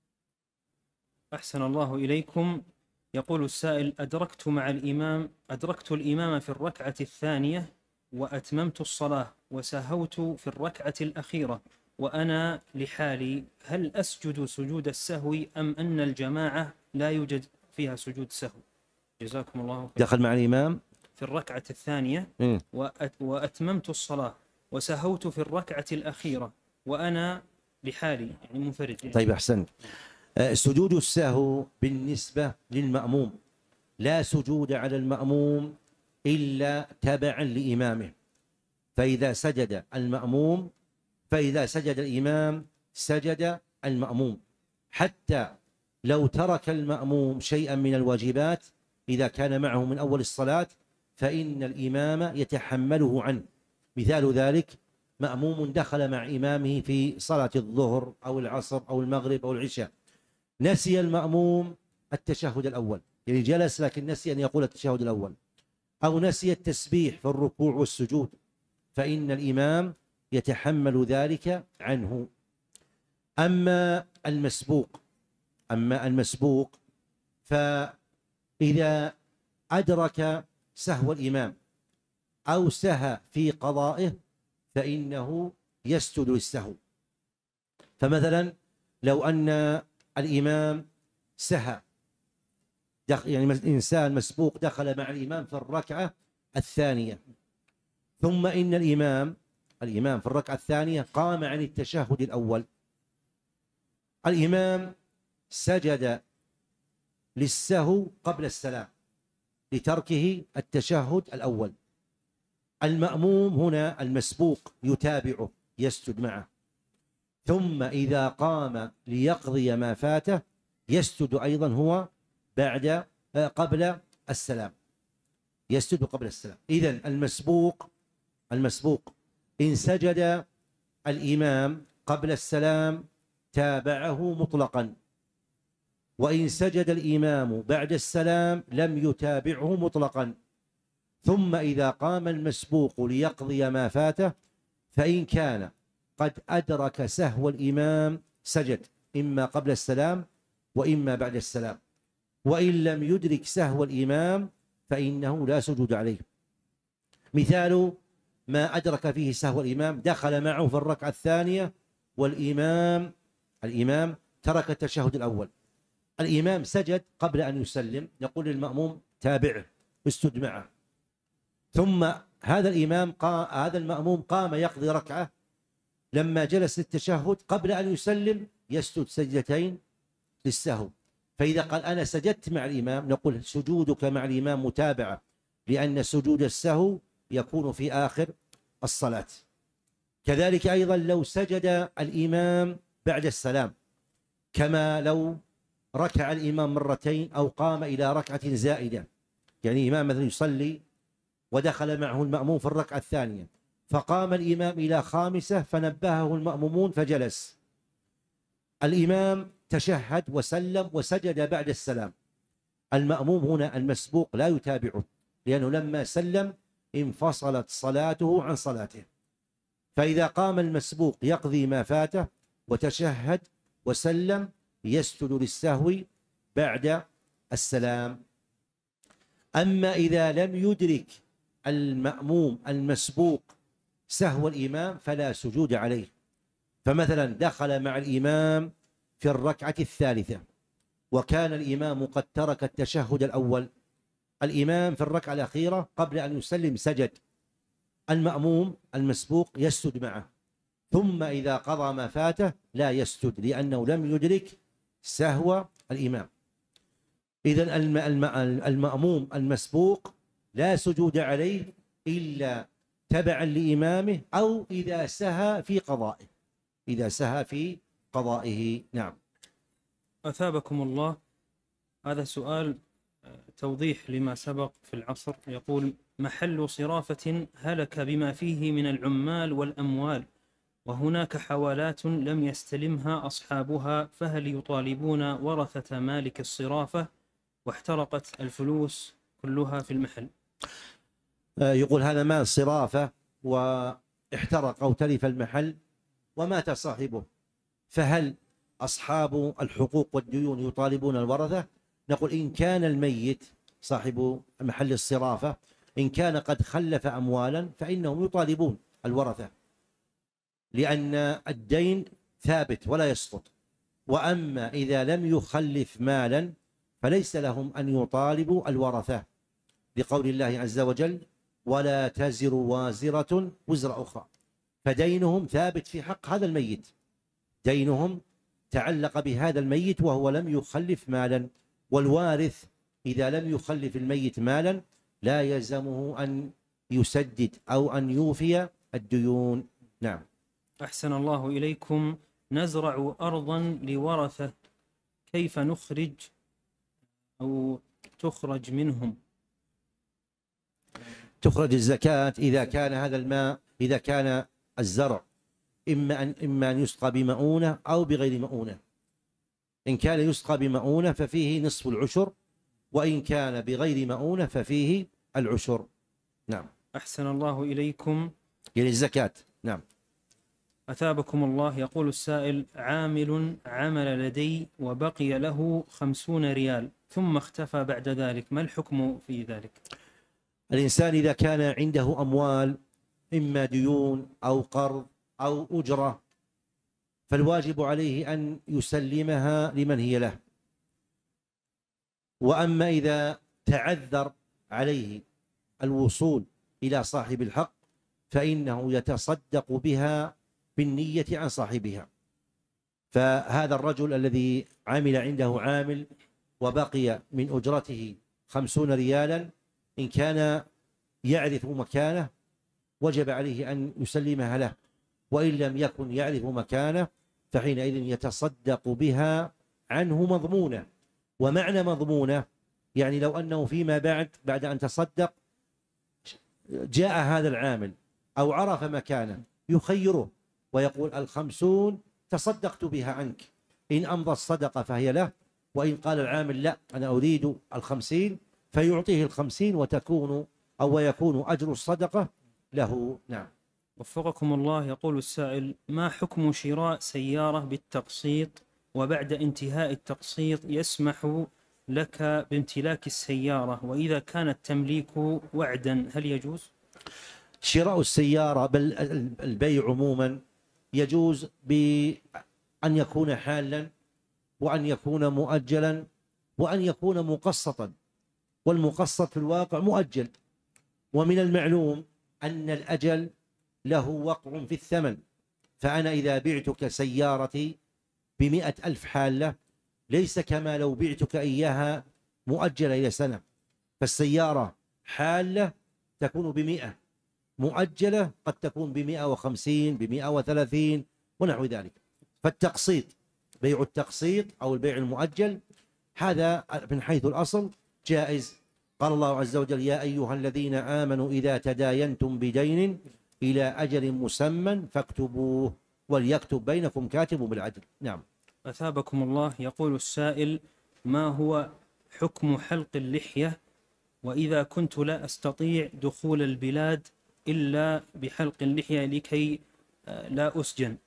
أحسن الله إليكم. يقول السائل: أدركت مع الإمام أدركت الإمام في الركعة الثانية وأتممت الصلاة وسهوت في الركعة الأخيرة وأنا لحالي، هل أسجد سجود السهو أم أن الجماعة لا يوجد فيها سجود سهو؟ جزاكم الله خير. دخل مع الإمام في الركعة الثانية م. وأتممت الصلاة وسهوت في الركعة الأخيرة وأنا لحالي، يعني منفرد يعني. طيب أحسنت. سجود السهو بالنسبة للمأموم لا سجود على المأموم إلا تبعا لإمامه، فإذا سجد المأموم فإذا سجد الإمام سجد المأموم، حتى لو ترك المأموم شيئا من الواجبات إذا كان معه من أول الصلاة فإن الإمام يتحمله عنه. مثال ذلك مأموم دخل مع إمامه في صلاة الظهر أو العصر أو المغرب أو العشاء، نسي المأموم التشهد الأول، يعني جلس لكن نسي أن يقول التشهد الأول، أو نسي التسبيح في الركوع والسجود، فإن الإمام يتحمل ذلك عنه. أما المسبوق أما المسبوق فإذا أدرك سهو الإمام أو سهى في قضائه فإنه يسجد للسهو. فمثلا لو أن الإمام سهى، يعني إنسان مسبوق دخل مع الإمام في الركعة الثانية، ثم إن الإمام الإمام في الركعة الثانية قام عن التشهد الأول، الإمام سجد للسهو قبل السلام لتركه التشهد الأول، المأموم هنا المسبوق يتابعه يسجد معه، ثم إذا قام ليقضي ما فاته يسجد أيضا هو بعد قبل السلام، يسجد قبل السلام. إذن المسبوق المسبوق إن سجد الإمام قبل السلام تابعه مطلقا، وإن سجد الإمام بعد السلام لم يتابعه مطلقا. ثم إذا قام المسبوق ليقضي ما فاته فإن كان قد أدرك سهو الإمام سجد إما قبل السلام وإما بعد السلام، وإن لم يدرك سهو الإمام فإنه لا سجود عليه. مثال ما أدرك فيه سهو الإمام: دخل معه في الركعة الثانية والإمام الإمام ترك التشهد الأول، الإمام سجد قبل أن يسلم، يقول للمأموم تابعه اسجد معه، ثم هذا الإمام قام هذا المأموم قام يقضي ركعة، لما جلس للتشهد قبل أن يسلم يسجد سجدتين للسهو. فإذا قال أنا سجدت مع الإمام نقول سجودك مع الإمام متابعة، لأن سجود السهو يكون في آخر الصلاة. كذلك أيضا لو سجد الإمام بعد السلام، كما لو ركع الإمام مرتين أو قام إلى ركعة زائدة، يعني إمام مثلا يصلي ودخل معه المأموم في الركعة الثانية فقام الإمام إلى خامسة فنبهه المأمومون فجلس، الإمام تشهد وسلم وسجد بعد السلام، المأموم هنا المسبوق لا يتابعه، لأنه لما سلم انفصلت صلاته عن صلاته. فإذا قام المسبوق يقضي ما فاته وتشهد وسلم يسجد للسهو بعد السلام. أما إذا لم يدرك المأموم المسبوق سهو الإمام فلا سجود عليه. فمثلا دخل مع الإمام في الركعة الثالثة وكان الإمام قد ترك التشهد الأول، الإمام في الركعة الأخيرة قبل أن يسلم سجد، المأموم المسبوق يسجد معه، ثم إذا قضى ما فاته لا يسجد لأنه لم يدرك سهو الإمام. إذن المأموم المسبوق لا سجود عليه إلا تبعا لإمامه أو إذا سهى في قضائه إذا سهى في قضائه. نعم. أثابكم الله. هذا سؤال توضيح لما سبق في العصر. يقول: محل صرافة هلك بما فيه من العمال والأموال وهناك حوالات لم يستلمها أصحابها، فهل يطالبون ورثة مالك الصرافة واحترقت الفلوس كلها في المحل؟ يقول هذا مال صرافة واحترق أو تلف المحل ومات صاحبه، فهل أصحاب الحقوق والديون يطالبون الورثة؟ نقول إن كان الميت صاحب محل الصرافة إن كان قد خلف أموالا فإنهم يطالبون الورثة، لأن الدين ثابت ولا يسقط. وأما إذا لم يخلف مالا فليس لهم أن يطالبوا الورثة، لقول الله عز وجل: ولا تزر وازرة وزر أخرى. فدينهم ثابت في حق هذا الميت، دينهم تعلق بهذا الميت وهو لم يخلف مالا، والوارث إذا لم يخلف الميت مالا لا يلزمه أن يسدد أو أن يوفي الديون. نعم. أحسن الله إليكم. نزرع أرضا لورثة، كيف نخرج أو تخرج منهم؟ تخرج الزكاة إذا كان هذا الماء، إذا كان الزرع إما أن إما أن يسقى بمؤونة أو بغير مؤونة. إن كان يسقى بمؤونة ففيه نصف العشر، وإن كان بغير مؤونة ففيه العشر. نعم. أحسن الله إليكم. يعني الزكاة. نعم. أثابكم الله. يقول السائل: عامل عمل لدي وبقي له خمسون ريال ثم اختفى بعد ذلك، ما الحكم في ذلك؟ الإنسان إذا كان عنده أموال إما ديون أو قرض أو أجرة فالواجب عليه أن يسلمها لمن هي له. وأما إذا تعذر عليه الوصول إلى صاحب الحق فإنه يتصدق بها بالنية عن صاحبها. فهذا الرجل الذي عمل عنده عامل وبقي من أجرته خمسون ريالا إن كان يعرف مكانه وجب عليه أن يسلمها له، وإن لم يكن يعرف مكانه فحينئذ يتصدق بها عنه مضمونة. ومعنى مضمونة يعني لو أنه فيما بعد بعد أن تصدق جاء هذا العامل أو عرف مكانه يخيره ويقول: الخمسون تصدقت بها عنك، إن أمضى الصدقة فهي له، وإن قال العامل: لا أنا أريد الخمسين، فيعطيه الخمسين وتكون أو ويكون أجر الصدقة له. نعم. وفقكم الله. يقول السائل: ما حكم شراء سيارة بالتقسيط وبعد انتهاء التقسيط يسمح لك بامتلاك السيارة، وإذا كان التمليك وعدا هل يجوز؟ شراء السيارة بل البيع عموما يجوز بأن يكون حالا وأن يكون مؤجلا وأن يكون مقسطا، والمقسط في الواقع مؤجل. ومن المعلوم أن الأجل له وقع في الثمن، فأنا إذا بعتك سيارتي بمئة ألف حالة ليس كما لو بعتك إياها مؤجلة إلى سنة. فالسيارة حالة تكون بمئة، مؤجلة قد تكون بمئة وخمسين بمئة وثلاثين ونحو ذلك. فالتقسيط، بيع التقسيط أو البيع المؤجل، هذا من حيث الأصل جائز. قال الله عز وجل: يا أيها الذين آمنوا إذا تداينتم بدين إلى أجل مسمى فاكتبوه وليكتب بينكم كاتب بالعدل. نعم. أثابكم الله. يقول السائل: ما هو حكم حلق اللحية، وإذا كنت لا أستطيع دخول البلاد إلا بحلق اللحية لكي لا أسجن؟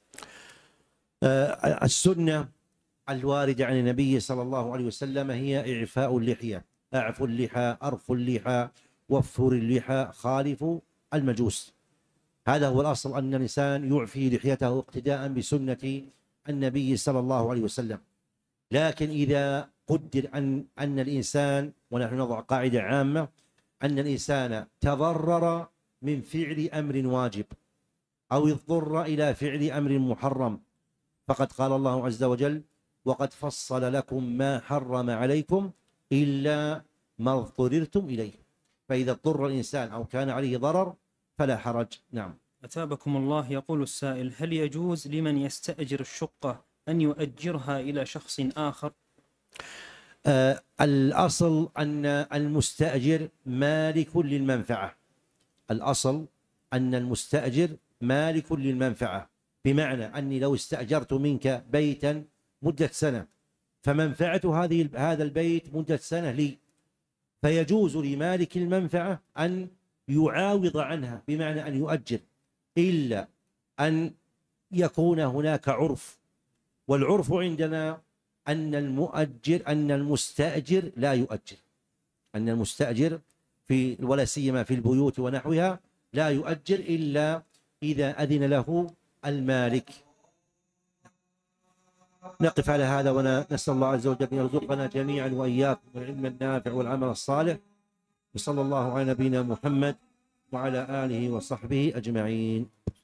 السنة الواردة عن النبي صلى الله عليه وسلم هي إعفاء اللحية: أعفوا اللحى، أرخوا اللحى، وفروا اللحى، خالفوا المجوس. هذا هو الأصل، أن الإنسان يعفي لحيته اقتداء بسنة النبي صلى الله عليه وسلم. لكن إذا قدر أن أن الإنسان، ونحن نضع قاعدة عامة، أن الإنسان تضرر من فعل أمر واجب أو اضطر إلى فعل أمر محرم، فقد قال الله عز وجل: وقد فصل لكم ما حرم عليكم إلا ما اضطررتم إليه. فإذا اضطر الإنسان أو كان عليه ضرر فلا حرج. نعم. أثابكم الله. يقول السائل: هل يجوز لمن يستأجر الشقة أن يؤجرها إلى شخص آخر؟ آه الأصل أن المستأجر مالك للمنفعة. الأصل أن المستأجر مالك للمنفعة، بمعنى أني لو استأجرت منك بيتا مدة سنة فمنفعة هذه هذا البيت مدة سنة لي، فيجوز لمالك المنفعة أن يعاوض عنها، بمعنى أن يؤجر، إلا أن يكون هناك عرف. والعرف عندنا أن المؤجر أن المستأجر لا يؤجر، أن المستأجر في ولا سيما في البيوت ونحوها لا يؤجر إلا إذا أذن له المالك. نقف على هذا ونسأل الله عز وجل أن يرزقنا جميعا وإياكم العلم النافع والعمل الصالح، وصلى الله على نبينا محمد وعلى آله وصحبه أجمعين.